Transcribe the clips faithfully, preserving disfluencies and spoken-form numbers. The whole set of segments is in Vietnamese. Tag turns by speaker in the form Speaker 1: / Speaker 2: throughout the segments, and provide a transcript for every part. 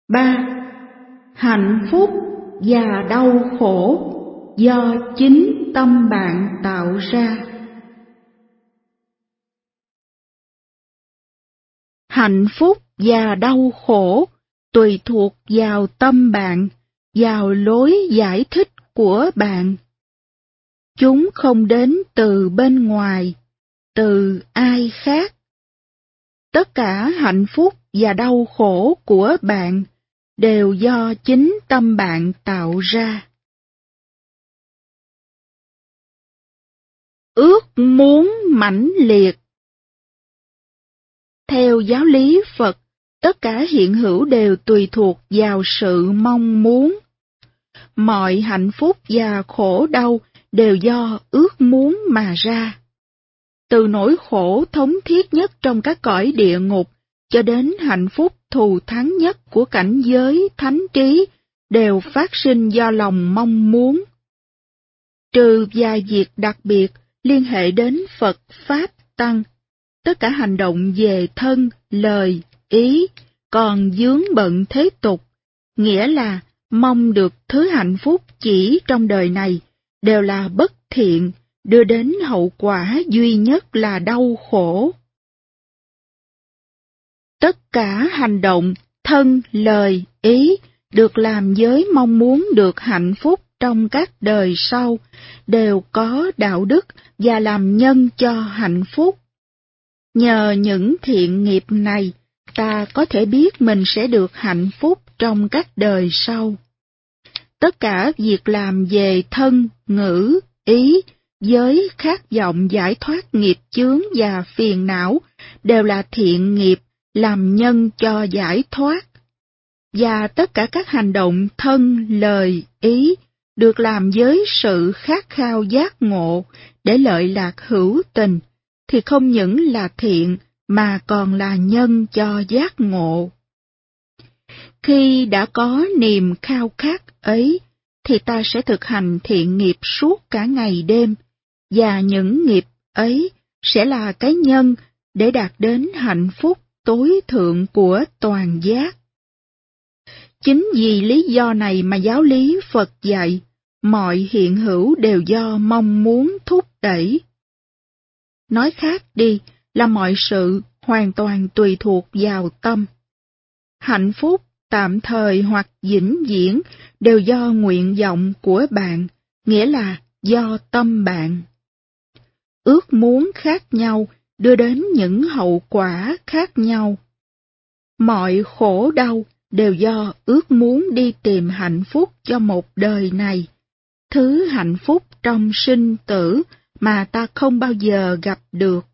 Speaker 1: ba. Hạnh phúc và đau khổ do chính tâm bạn tạo ra. Hạnh phúc và đau khổ tùy thuộc vào tâm bạn, vào lối giải thích của bạn. Chúng không đến từ bên ngoài, từ ai khác. Tất cả hạnh phúc và đau khổ của bạn đều do chính tâm bạn tạo ra. Ước muốn mãnh liệt. Theo giáo lý Phật, tất cả hiện hữu đều tùy thuộc vào sự mong muốn. Mọi hạnh phúc và khổ đau đều do ước muốn mà ra. Từ nỗi khổ thống thiết nhất trong các cõi địa ngục cho đến hạnh phúc thù thắng nhất của cảnh giới thánh trí đều phát sinh do lòng mong muốn. Trừ vài việc đặc biệt liên hệ đến Phật Pháp Tăng, tất cả hành động về thân, lời, ý còn vướng bận thế tục, nghĩa là mong được thứ hạnh phúc chỉ trong đời này, đều là bất thiện, đưa đến hậu quả duy nhất là đau khổ. Tất cả hành động, thân, lời, ý được làm với mong muốn được hạnh phúc trong các đời sau, đều có đạo đức và làm nhân cho hạnh phúc. Nhờ những thiện nghiệp này, ta có thể biết mình sẽ được hạnh phúc trong các đời sau. Tất cả việc làm về thân, ngữ, ý, với khát vọng giải thoát nghiệp chướng và phiền não đều là thiện nghiệp làm nhân cho giải thoát. Và tất cả các hành động thân, lời, ý được làm với sự khát khao giác ngộ để lợi lạc hữu tình, thì không những là thiện mà còn là nhân cho giác ngộ. Khi đã có niềm khao khát ấy, thì ta sẽ thực hành thiện nghiệp suốt cả ngày đêm, và những nghiệp ấy sẽ là cái nhân để đạt đến hạnh phúc tối thượng của toàn giác. Chính vì lý do này mà giáo lý Phật dạy, mọi hiện hữu đều do mong muốn thúc đẩy. Nói khác đi, là mọi sự hoàn toàn tùy thuộc vào tâm. Hạnh phúc tạm thời hoặc vĩnh viễn đều do nguyện vọng của bạn, nghĩa là do tâm bạn. Ước muốn khác nhau đưa đến những hậu quả khác nhau. Mọi khổ đau đều do ước muốn đi tìm hạnh phúc cho một đời này, thứ hạnh phúc trong sinh tử mà ta không bao giờ gặp được.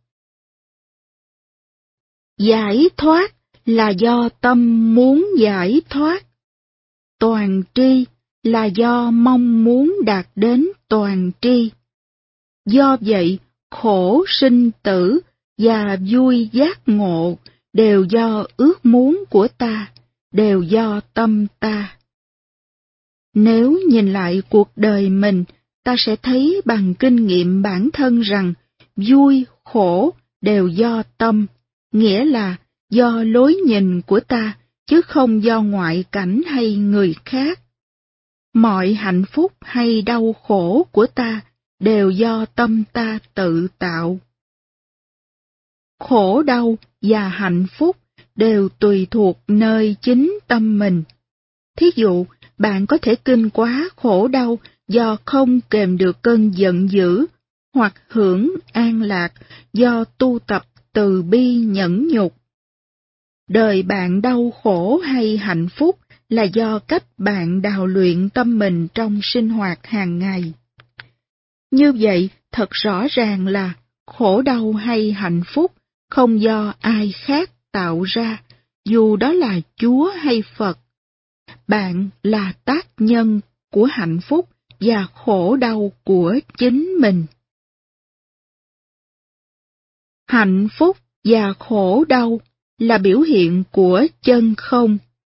Speaker 1: Giải thoát là do tâm muốn giải thoát. Toàn tri là do mong muốn đạt đến toàn tri. Do vậy, khổ sinh tử và vui giác ngộ đều do ước muốn của ta, đều do tâm ta. Nếu nhìn lại cuộc đời mình, ta sẽ thấy bằng kinh nghiệm bản thân rằng vui, khổ đều do tâm, nghĩa là do lối nhìn của ta, chứ không do ngoại cảnh hay người khác. Mọi hạnh phúc hay đau khổ của ta đều do tâm ta tự tạo. Khổ đau và hạnh phúc đều tùy thuộc nơi chính tâm mình. Thí dụ, bạn có thể kinh quá khổ đau do không kềm được cơn giận dữ, hoặc hưởng an lạc do tu tập từ bi nhẫn nhục. Đời bạn đau khổ hay hạnh phúc là do cách bạn đào luyện tâm mình trong sinh hoạt hàng ngày. Như vậy, thật rõ ràng là khổ đau hay hạnh phúc không do ai khác tạo ra, dù đó là Chúa hay Phật. Bạn là tác nhân của hạnh phúc và khổ đau của chính mình. Hạnh phúc và khổ đau là biểu hiện của chân không.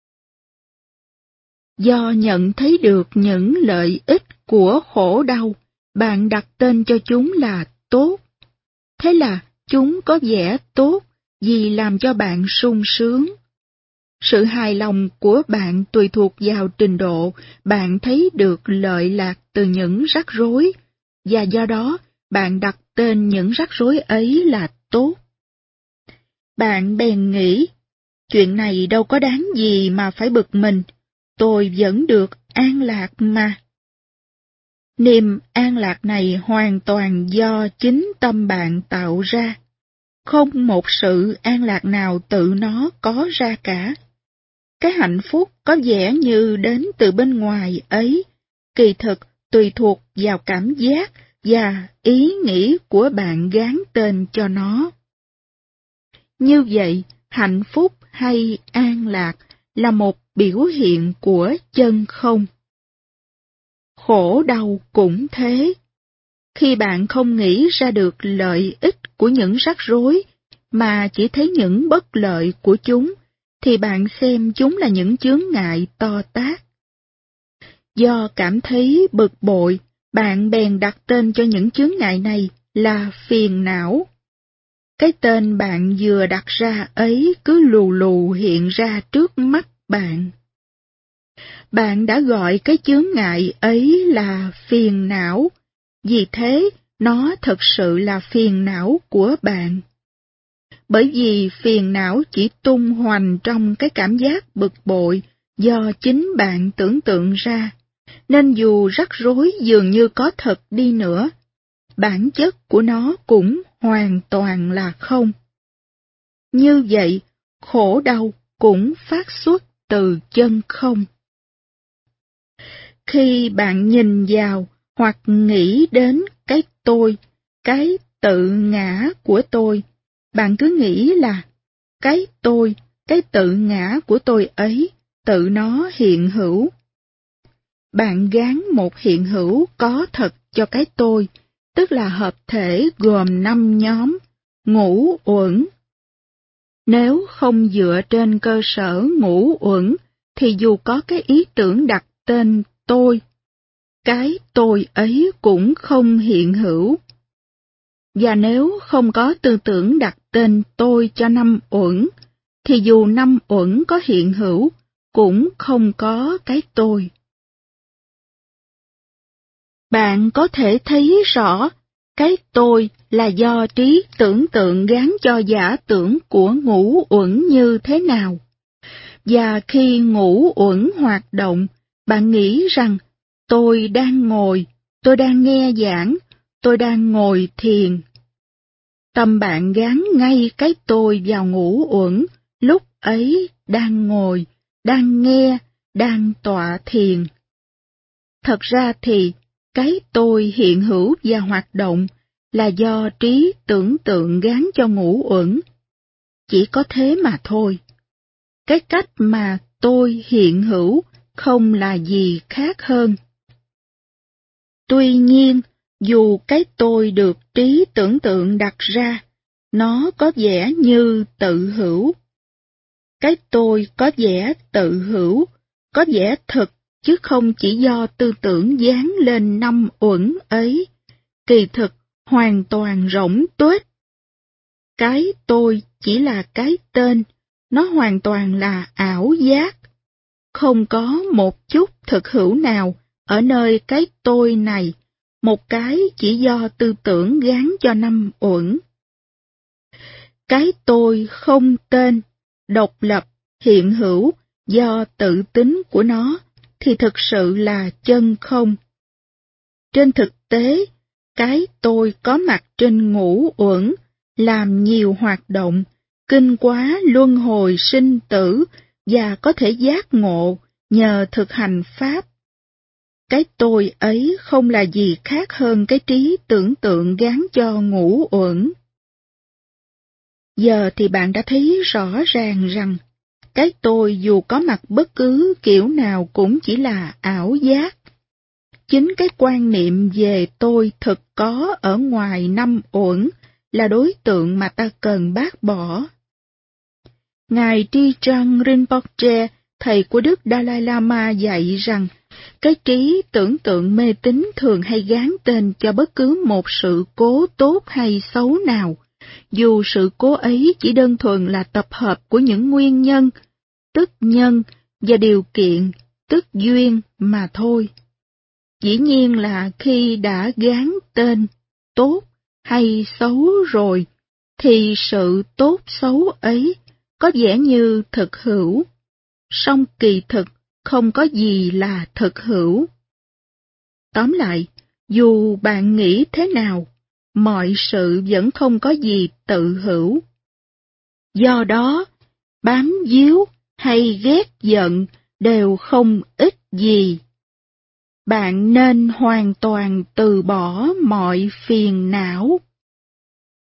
Speaker 1: Do nhận thấy được những lợi ích của khổ đau, bạn đặt tên cho chúng là tốt. Thế là chúng có vẻ tốt vì làm cho bạn sung sướng. Sự hài lòng của bạn tùy thuộc vào trình độ bạn thấy được lợi lạc từ những rắc rối, và do đó bạn đặt tên những rắc rối ấy là tốt. Bạn bèn nghĩ, chuyện này đâu có đáng gì mà phải bực mình, tôi vẫn được an lạc mà. Niềm an lạc này hoàn toàn do chính tâm bạn tạo ra. Không một sự an lạc nào tự nó có ra cả. Cái hạnh phúc có vẻ như đến từ bên ngoài ấy, kỳ thực tùy thuộc vào cảm giác và ý nghĩ của bạn gán tên cho nó. Như vậy, hạnh phúc hay an lạc là một biểu hiện của chân không. Khổ đau cũng thế. Khi bạn không nghĩ ra được lợi ích của những rắc rối, mà chỉ thấy những bất lợi của chúng, thì bạn xem chúng là những chướng ngại to tát. Do cảm thấy bực bội, bạn bèn đặt tên cho những chướng ngại này là phiền não. Cái tên bạn vừa đặt ra ấy cứ lù lù hiện ra trước mắt bạn. Bạn đã gọi cái chướng ngại ấy là phiền não, vì thế nó thực sự là phiền não của bạn. Bởi vì phiền não chỉ tung hoành trong cái cảm giác bực bội do chính bạn tưởng tượng ra, nên dù rắc rối dường như có thật đi nữa, bản chất của nó cũng hoàn toàn là không. Như vậy, khổ đau cũng phát xuất từ chân không. Khi bạn nhìn vào hoặc nghĩ đến cái tôi, cái tự ngã của tôi, bạn cứ nghĩ là cái tôi, cái tự ngã của tôi ấy, tự nó hiện hữu. Bạn gán một hiện hữu có thật cho cái tôi, tức là hợp thể gồm năm nhóm, ngũ uẩn. Nếu không dựa trên cơ sở ngũ uẩn, thì dù có cái ý tưởng đặt tên tôi, cái tôi ấy cũng không hiện hữu. Và nếu không có tư tưởng đặt tên tôi cho năm uẩn, thì dù năm uẩn có hiện hữu, cũng không có cái tôi. Bạn có thể thấy rõ, cái tôi là do trí tưởng tượng gán cho giả tưởng của ngũ uẩn như thế nào. Và khi ngũ uẩn hoạt động, bạn nghĩ rằng, tôi đang ngồi, tôi đang nghe giảng, tôi đang ngồi thiền. Tâm bạn gán ngay cái tôi vào ngũ uẩn, lúc ấy đang ngồi, đang nghe, đang tọa thiền. Thật ra thì, cái tôi hiện hữu và hoạt động là do trí tưởng tượng gán cho ngũ uẩn. Chỉ có thế mà thôi. Cái cách mà tôi hiện hữu không là gì khác hơn. Tuy nhiên, dù cái tôi được trí tưởng tượng đặt ra, nó có vẻ như tự hữu. Cái tôi có vẻ tự hữu, có vẻ thực, chứ không chỉ do tư tưởng dán lên năm uẩn ấy, kỳ thực hoàn toàn rỗng tuếch. Cái tôi chỉ là cái tên, nó hoàn toàn là ảo giác. Không có một chút thực hữu nào ở nơi cái tôi này, một cái chỉ do tư tưởng gán cho năm uẩn. Cái tôi không tên, độc lập, hiện hữu, do tự tính của nó, thì thực sự là chân không. Trên thực tế, cái tôi có mặt trên ngũ uẩn, làm nhiều hoạt động, kinh quá luân hồi sinh tử, và có thể giác ngộ nhờ thực hành Pháp. Cái tôi ấy không là gì khác hơn cái trí tưởng tượng gán cho ngũ uẩn. Giờ thì bạn đã thấy rõ ràng rằng, cái tôi dù có mặt bất cứ kiểu nào cũng chỉ là ảo giác. Chính cái quan niệm về tôi thực có ở ngoài năm uẩn là đối tượng mà ta cần bác bỏ. Ngài Tri Trăng Rinpoche, thầy của Đức Dalai Lama dạy rằng, cái trí tưởng tượng mê tín thường hay gán tên cho bất cứ một sự cố tốt hay xấu nào, dù sự cố ấy chỉ đơn thuần là tập hợp của những nguyên nhân, tức nhân, và điều kiện, tức duyên mà thôi. Dĩ nhiên là khi đã gán tên tốt hay xấu rồi, thì sự tốt xấu ấy có vẻ như thực hữu, song kỳ thực không có gì là thực hữu. Tóm lại, dù bạn nghĩ thế nào, mọi sự vẫn không có gì tự hữu. Do đó, bám víu hay ghét giận đều không ích gì. Bạn nên hoàn toàn từ bỏ mọi phiền não.